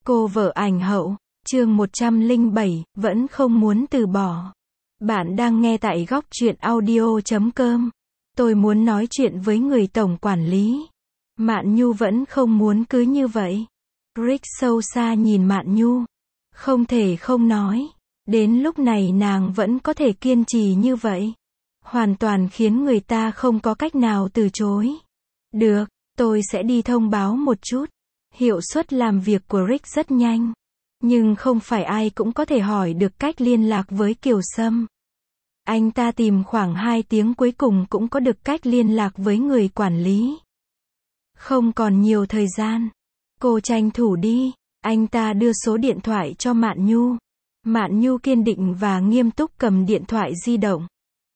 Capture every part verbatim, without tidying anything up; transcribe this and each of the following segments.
Cô vợ ảnh hậu, chương một trăm lẻ bảy, vẫn không muốn từ bỏ. Bạn đang nghe tại góc truyện audio chấm com. Tôi muốn nói chuyện với người tổng quản lý. Mạn Nhu vẫn không muốn cứ như vậy. Rick sâu xa nhìn Mạn Nhu. Không thể không nói. Đến lúc này nàng vẫn có thể kiên trì như vậy. Hoàn toàn khiến người ta không có cách nào từ chối. Được, tôi sẽ đi thông báo một chút. Hiệu suất làm việc của Rick rất nhanh. Nhưng không phải ai cũng có thể hỏi được cách liên lạc với Kiều Sâm. Anh ta tìm khoảng hai tiếng cuối cùng cũng có được cách liên lạc với người quản lý. Không còn nhiều thời gian. Cô tranh thủ đi. Anh ta đưa số điện thoại cho Mạn Nhu. Mạn Nhu kiên định và nghiêm túc cầm điện thoại di động.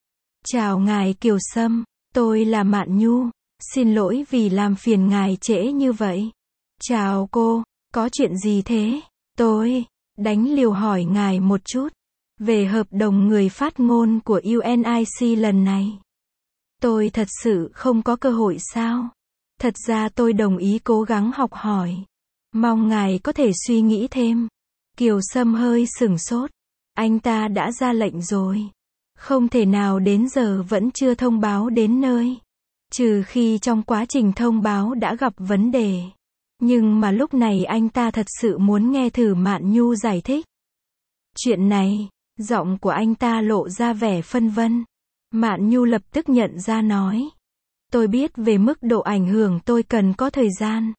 Chào ngài Kiều Sâm, tôi là Mạn Nhu. Xin lỗi vì làm phiền ngài trễ như vậy. Chào cô, có chuyện gì thế? Tôi đánh liều hỏi ngài một chút về hợp đồng người phát ngôn của u en i xê lần này. Tôi thật sự không có cơ hội sao? Thật ra tôi đồng ý cố gắng học hỏi. Mong ngài có thể suy nghĩ thêm. Kiều Sâm hơi sửng sốt. Anh ta đã ra lệnh rồi. Không thể nào đến giờ vẫn chưa thông báo đến nơi. Trừ khi trong quá trình thông báo đã gặp vấn đề. Nhưng mà lúc này anh ta thật sự muốn nghe thử Mạn Nhu giải thích. Chuyện này, giọng của anh ta lộ ra vẻ phân vân. Mạn Nhu lập tức nhận ra nói. Tôi biết về mức độ ảnh hưởng tôi cần có thời gian.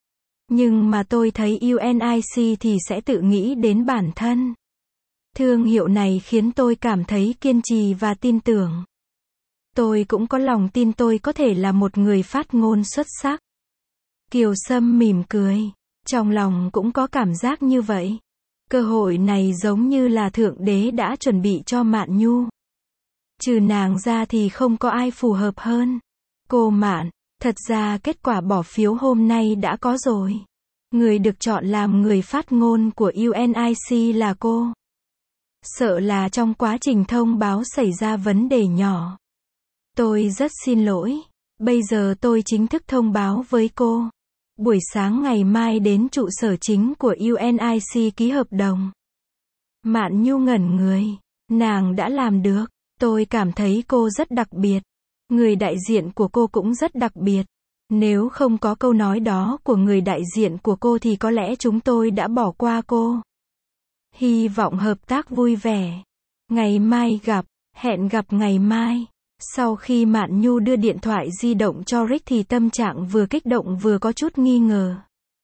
Nhưng mà tôi thấy u en i xê thì sẽ tự nghĩ đến bản thân. Thương hiệu này khiến tôi cảm thấy kiên trì và tin tưởng. Tôi cũng có lòng tin tôi có thể là một người phát ngôn xuất sắc. Kiều Sâm mỉm cười. Trong lòng cũng có cảm giác như vậy. Cơ hội này giống như là Thượng Đế đã chuẩn bị cho Mạn Nhu. Trừ nàng ra thì không có ai phù hợp hơn. Cô Mạn, thật ra kết quả bỏ phiếu hôm nay đã có rồi. Người được chọn làm người phát ngôn của u en i xê là cô. Sợ là trong quá trình thông báo xảy ra vấn đề nhỏ. Tôi rất xin lỗi. Bây giờ tôi chính thức thông báo với cô. Buổi sáng ngày mai đến trụ sở chính của u en i xê ký hợp đồng. Mạn Nhu ngẩn người. Nàng đã làm được. Tôi cảm thấy cô rất đặc biệt. Người đại diện của cô cũng rất đặc biệt. Nếu không có câu nói đó của người đại diện của cô thì có lẽ chúng tôi đã bỏ qua cô. Hy vọng hợp tác vui vẻ. Ngày mai gặp. Hẹn gặp ngày mai. Sau khi Mạn Nhu đưa điện thoại di động cho Rick thì tâm trạng vừa kích động vừa có chút nghi ngờ.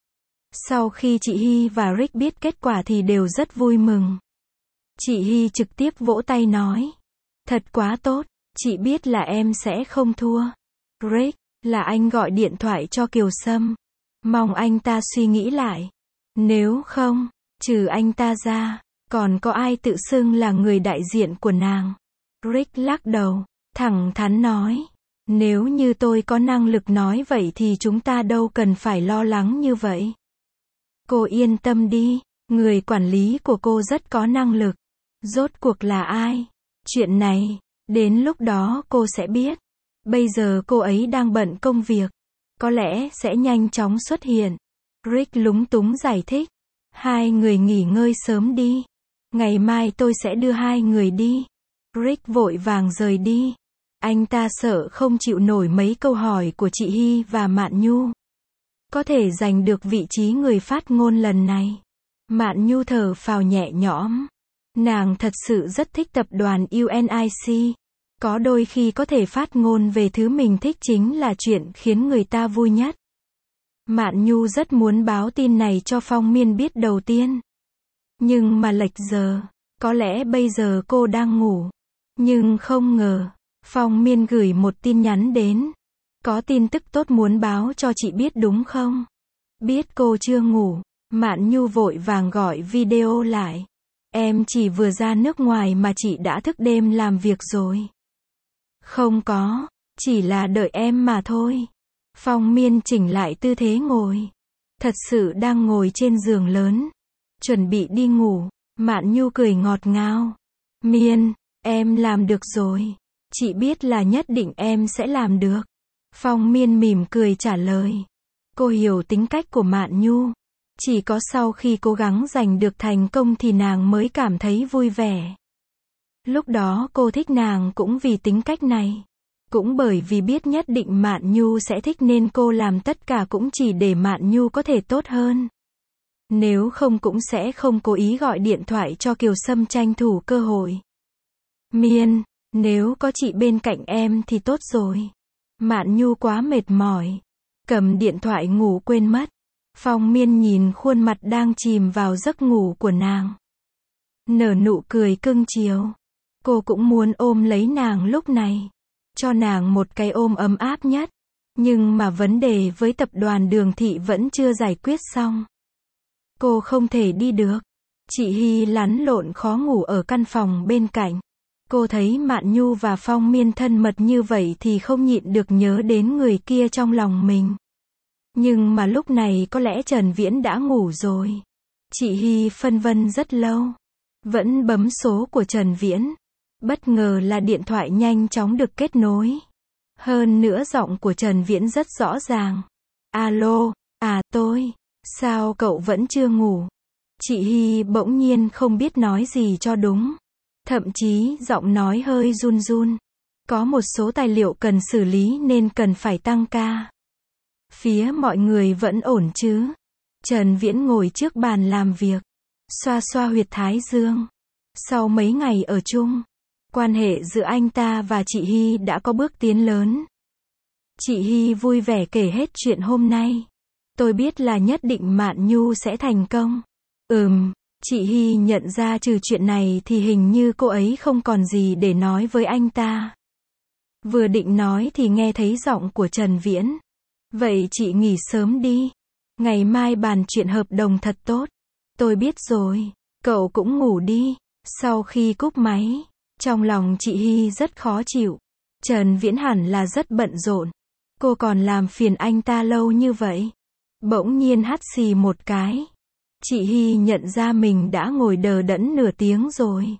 Sau khi chị Hy và Rick biết kết quả thì đều rất vui mừng. Chị Hy trực tiếp vỗ tay nói. Thật quá tốt, chị biết là em sẽ không thua. Rick, là anh gọi điện thoại cho Kiều Sâm. Mong anh ta suy nghĩ lại. Nếu không, trừ anh ta ra, còn có ai tự xưng là người đại diện của nàng? Rick lắc đầu. Thẳng thắn nói, nếu như tôi có năng lực nói vậy thì chúng ta đâu cần phải lo lắng như vậy. Cô yên tâm đi, người quản lý của cô rất có năng lực. Rốt cuộc là ai? Chuyện này, đến lúc đó cô sẽ biết. Bây giờ cô ấy đang bận công việc. Có lẽ sẽ nhanh chóng xuất hiện. Rick lúng túng giải thích. Hai người nghỉ ngơi sớm đi. Ngày mai tôi sẽ đưa hai người đi. Rick vội vàng rời đi. Anh ta sợ không chịu nổi mấy câu hỏi của chị Hy và Mạn Nhu. Có thể giành được vị trí người phát ngôn lần này. Mạn Nhu thở phào nhẹ nhõm. Nàng thật sự rất thích tập đoàn u en i xê. Có đôi khi có thể phát ngôn về thứ mình thích chính là chuyện khiến người ta vui nhất. Mạn Nhu rất muốn báo tin này cho Phong Miên biết đầu tiên. Nhưng mà lệch giờ. Có lẽ bây giờ cô đang ngủ. Nhưng không ngờ. Phong Miên gửi một tin nhắn đến. Có tin tức tốt muốn báo cho chị biết đúng không? Biết cô chưa ngủ. Mạn Nhu vội vàng gọi video lại. Em chỉ vừa ra nước ngoài mà chị đã thức đêm làm việc rồi. Không có, chỉ là đợi em mà thôi. Phong Miên chỉnh lại tư thế ngồi. Thật sự đang ngồi trên giường lớn. Chuẩn bị đi ngủ. Mạn Nhu cười ngọt ngào. Miên, em làm được rồi. Chị biết là nhất định em sẽ làm được. Phong Miên mỉm cười trả lời. Cô hiểu tính cách của Mạn Nhu. Chỉ có sau khi cố gắng giành được thành công thì nàng mới cảm thấy vui vẻ. Lúc đó cô thích nàng cũng vì tính cách này. Cũng bởi vì biết nhất định Mạn Nhu sẽ thích nên cô làm tất cả cũng chỉ để Mạn Nhu có thể tốt hơn. Nếu không cũng sẽ không cố ý gọi điện thoại cho Kiều Sâm tranh thủ cơ hội. Miên, nếu có chị bên cạnh em thì tốt rồi. Mạn Nhu quá mệt mỏi. Cầm điện thoại ngủ quên mất. Phong Miên nhìn khuôn mặt đang chìm vào giấc ngủ của nàng. Nở nụ cười cưng chiều. Cô cũng muốn ôm lấy nàng lúc này. Cho nàng một cái ôm ấm áp nhất. Nhưng mà vấn đề với tập đoàn Đường Thị vẫn chưa giải quyết xong. Cô không thể đi được. Chị Hy lắn lộn khó ngủ ở căn phòng bên cạnh. Cô thấy Mạn Nhu và Phong Miên thân mật như vậy thì không nhịn được nhớ đến người kia trong lòng mình. Nhưng mà lúc này có lẽ Trần Viễn đã ngủ rồi. Chị Hy phân vân rất lâu. Vẫn bấm số của Trần Viễn. Bất ngờ là điện thoại nhanh chóng được kết nối. Hơn nữa giọng của Trần Viễn rất rõ ràng. Alo, à tôi, sao cậu vẫn chưa ngủ? Chị Hy bỗng nhiên không biết nói gì cho đúng. Thậm chí giọng nói hơi run run. Có một số tài liệu cần xử lý nên cần phải tăng ca. Phía mọi người vẫn ổn chứ? Trần Viễn ngồi trước bàn làm việc. Xoa xoa huyệt thái dương. Sau mấy ngày ở chung, quan hệ giữa anh ta và chị Hy đã có bước tiến lớn. Chị Hy vui vẻ kể hết chuyện hôm nay. Tôi biết là nhất định Mạn Nhu sẽ thành công. Ừm, chị Hy nhận ra trừ chuyện này thì hình như cô ấy không còn gì để nói với anh ta. Vừa định nói thì nghe thấy giọng của Trần Viễn. Vậy chị nghỉ sớm đi. Ngày mai bàn chuyện hợp đồng thật tốt. Tôi biết rồi. Cậu cũng ngủ đi. Sau khi cúp máy, trong lòng chị Hy rất khó chịu. Trần Viễn hẳn là rất bận rộn. Cô còn làm phiền anh ta lâu như vậy. Bỗng nhiên hắt xì một cái. Chị Hy nhận ra mình đã ngồi đờ đẫn nửa tiếng rồi.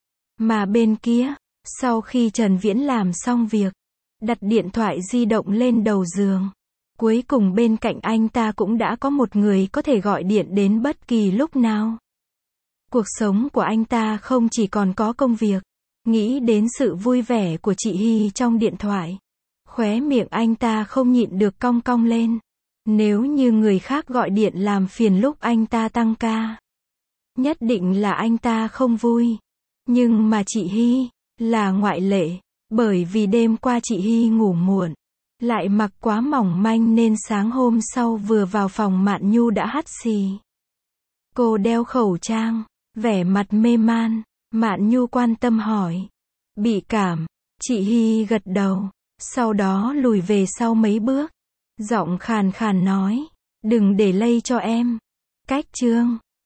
Mà bên kia, sau khi Trần Viễn làm xong việc, đặt điện thoại di động lên đầu giường. Cuối cùng bên cạnh anh ta cũng đã có một người có thể gọi điện đến bất kỳ lúc nào. Cuộc sống của anh ta không chỉ còn có công việc. Nghĩ đến sự vui vẻ của chị Hy trong điện thoại. Khóe miệng anh ta không nhịn được cong cong lên. Nếu như người khác gọi điện làm phiền lúc anh ta tăng ca, nhất định là anh ta không vui. Nhưng mà chị Hy là ngoại lệ. Bởi vì đêm qua chị Hy ngủ muộn, lại mặc quá mỏng manh nên sáng hôm sau vừa vào phòng Mạn Nhu đã hắt xì. Cô đeo khẩu trang, vẻ mặt mê man. Mạn Nhu quan tâm hỏi. Bị cảm. Chị Hy gật đầu. Sau đó lùi về sau mấy bước. Giọng khàn khàn nói. Đừng để lây cho em. Cách chương.